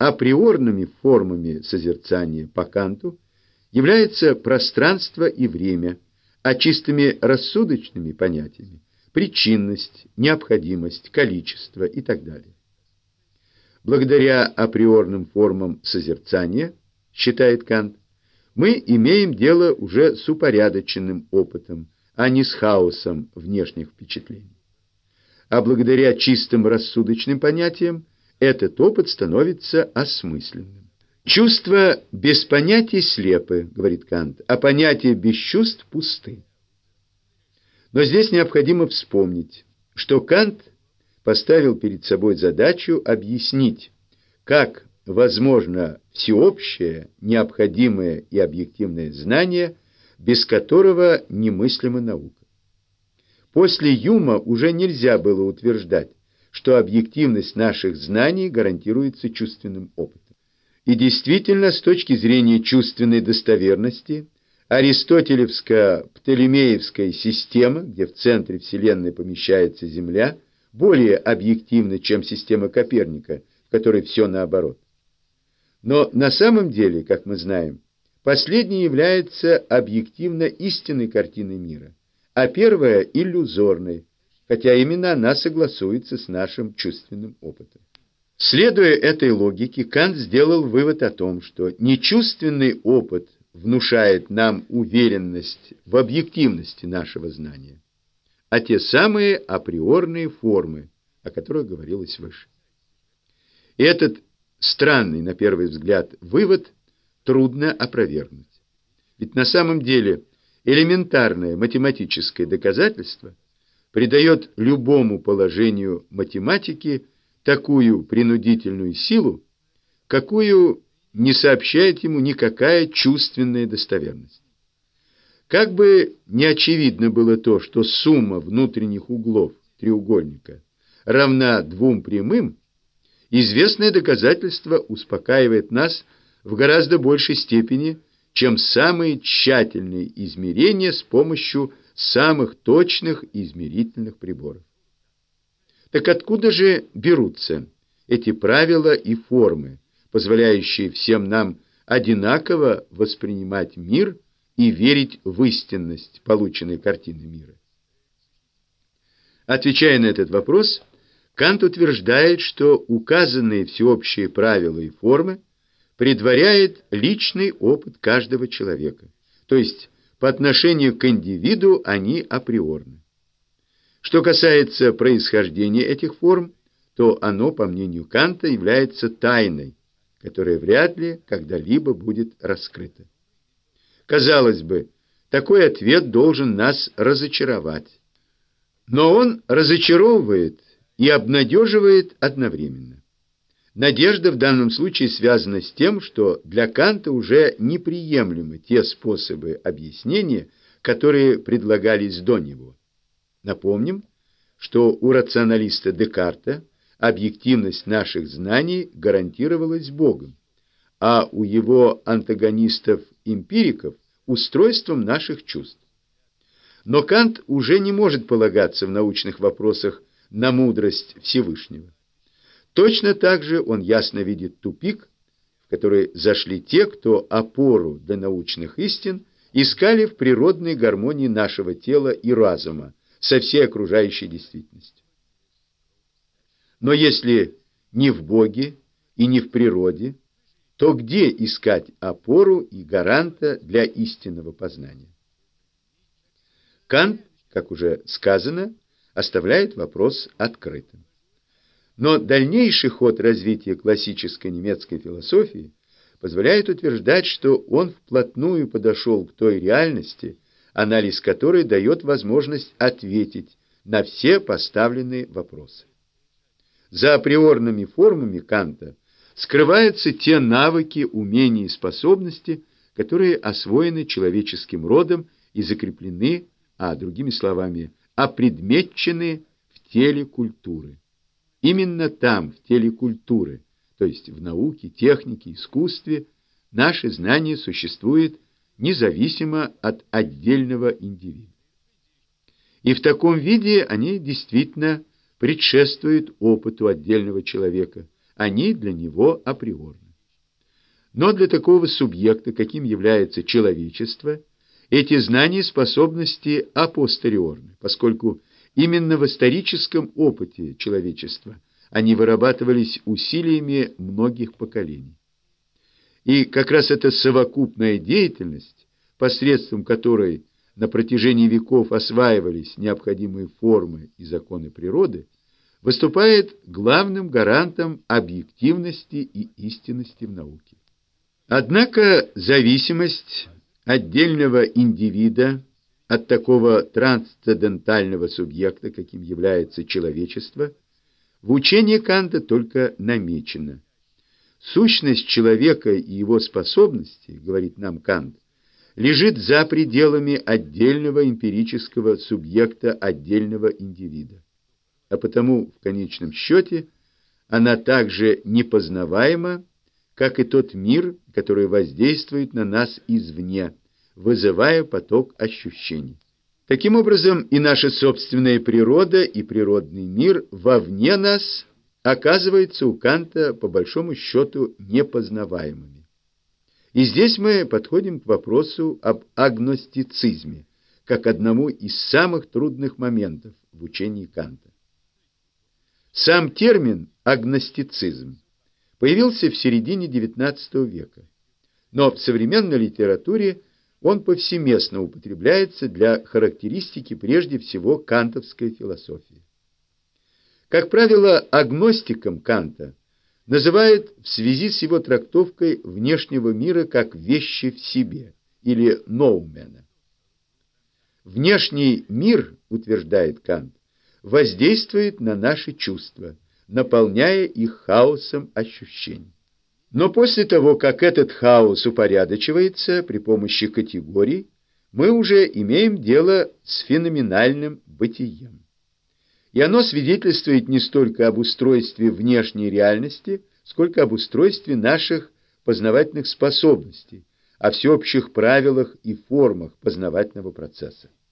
априорными формами созерцания по Канту является пространство и время, а чистыми рассудочными понятиями – причинность, необходимость, количество и так далее. Благодаря априорным формам созерцания, считает Кант, мы имеем дело уже с упорядоченным опытом, а не с хаосом внешних впечатлений. А благодаря чистым рассудочным понятиям этот опыт становится осмысленным. Чувства без понятий слепы, говорит Кант, а понятия без чувств пусты. Но здесь необходимо вспомнить, что Кант поставил перед собой задачу объяснить, как возможно всеобщее, необходимое и объективное знание, без которого немыслима наука. После Юма уже нельзя было утверждать, что объективность наших знаний гарантируется чувственным опытом. И действительно, с точки зрения чувственной достоверности, аристотелевско-птолемеевская система, где в центре Вселенной помещается Земля, более объективна, чем система Коперника, в которой все наоборот. Но на самом деле, как мы знаем, последняя является объективно истинной картиной мира, а первая – иллюзорной, хотя именно она согласуется с нашим чувственным опытом. Следуя этой логике, Кант сделал вывод о том, что не чувственный опыт внушает нам уверенность в объективности нашего знания, а те самые априорные формы, о которых говорилось выше. И этот странный, на первый взгляд, вывод трудно опровергнуть. Ведь на самом деле элементарное математическое доказательство придает любому положению математики такую принудительную силу, какую не сообщает ему никакая чувственная достоверность. Как бы не очевидно было то, что сумма внутренних углов треугольника равна двум прямым, известное доказательство успокаивает нас в гораздо большей степени, чем самые тщательные измерения с помощью самых точных измерительных приборов. Так откуда же берутся эти правила и формы, позволяющие всем нам одинаково воспринимать мир и верить в истинность полученной картины мира? Отвечая на этот вопрос, Кант утверждает, что указанные всеобщие правила и формы предваряет личный опыт каждого человека, то есть по отношению к индивиду они априорны. Что касается происхождения этих форм, то оно, по мнению Канта, является тайной, которая вряд ли когда-либо будет раскрыта. Казалось бы, такой ответ должен нас разочаровать. Но он разочаровывает и обнадеживает одновременно. Надежда в данном случае связана с тем, что для Канта уже неприемлемы те способы объяснения, которые предлагались до него. Напомним, что у рационалиста Декарта объективность наших знаний гарантировалась Богом, а у его антагонистов-эмпириков – устройством наших чувств. Но Кант уже не может полагаться в научных вопросах на мудрость Всевышнего. Точно так же он ясно видит тупик, в который зашли те, кто опору для научных истин искали в природной гармонии нашего тела и разума со всей окружающей действительностью. Но если не в Боге и не в природе, то где искать опору и гаранта для истинного познания? Кант, как уже сказано, оставляет вопрос открытым. Но дальнейший ход развития классической немецкой философии позволяет утверждать, что он вплотную подошел к той реальности, анализ которой дает возможность ответить на все поставленные вопросы. За априорными формами Канта скрываются те навыки, умения и способности, которые освоены человеческим родом и закреплены, а другими словами, опредметчены в теле культуры. Именно там, в теле культуры, то есть в науке, технике, искусстве, наше знание существует независимо от отдельного индивида. И в таком виде они действительно предшествуют опыту отдельного человека, они для него априорны. Но для такого субъекта, каким является человечество, эти знания и способности апостериорны, поскольку именно в историческом опыте человечества они вырабатывались усилиями многих поколений. И как раз эта совокупная деятельность, посредством которой на протяжении веков осваивались необходимые формы и законы природы, выступает главным гарантом объективности и истинности в науке. Однако зависимость отдельного индивида от такого трансцендентального субъекта, каким является человечество, в учении Канта только намечена. Сущность человека и его способности, говорит нам Кант, лежит за пределами отдельного эмпирического субъекта отдельного индивида. А потому, в конечном счете, она также непознаваема, как и тот мир, который воздействует на нас извне, вызывая поток ощущений. Таким образом, и наша собственная природа, и природный мир вовне нас оказываются у Канта, по большому счету, непознаваемыми. И здесь мы подходим к вопросу об агностицизме, как одному из самых трудных моментов в учении Канта. Сам термин «агностицизм» появился в середине XIX века, но в современной литературе он повсеместно употребляется для характеристики прежде всего кантовской философии. Как правило, агностиком Канта называют в связи с его трактовкой внешнего мира как вещи в себе, или ноумена. Внешний мир, утверждает Кант, воздействует на наши чувства, наполняя их хаосом ощущений. Но после того, как этот хаос упорядочивается при помощи категорий, мы уже имеем дело с феноменальным бытием. И оно свидетельствует не столько об устройстве внешней реальности, сколько об устройстве наших познавательных способностей, о всеобщих правилах и формах познавательного процесса.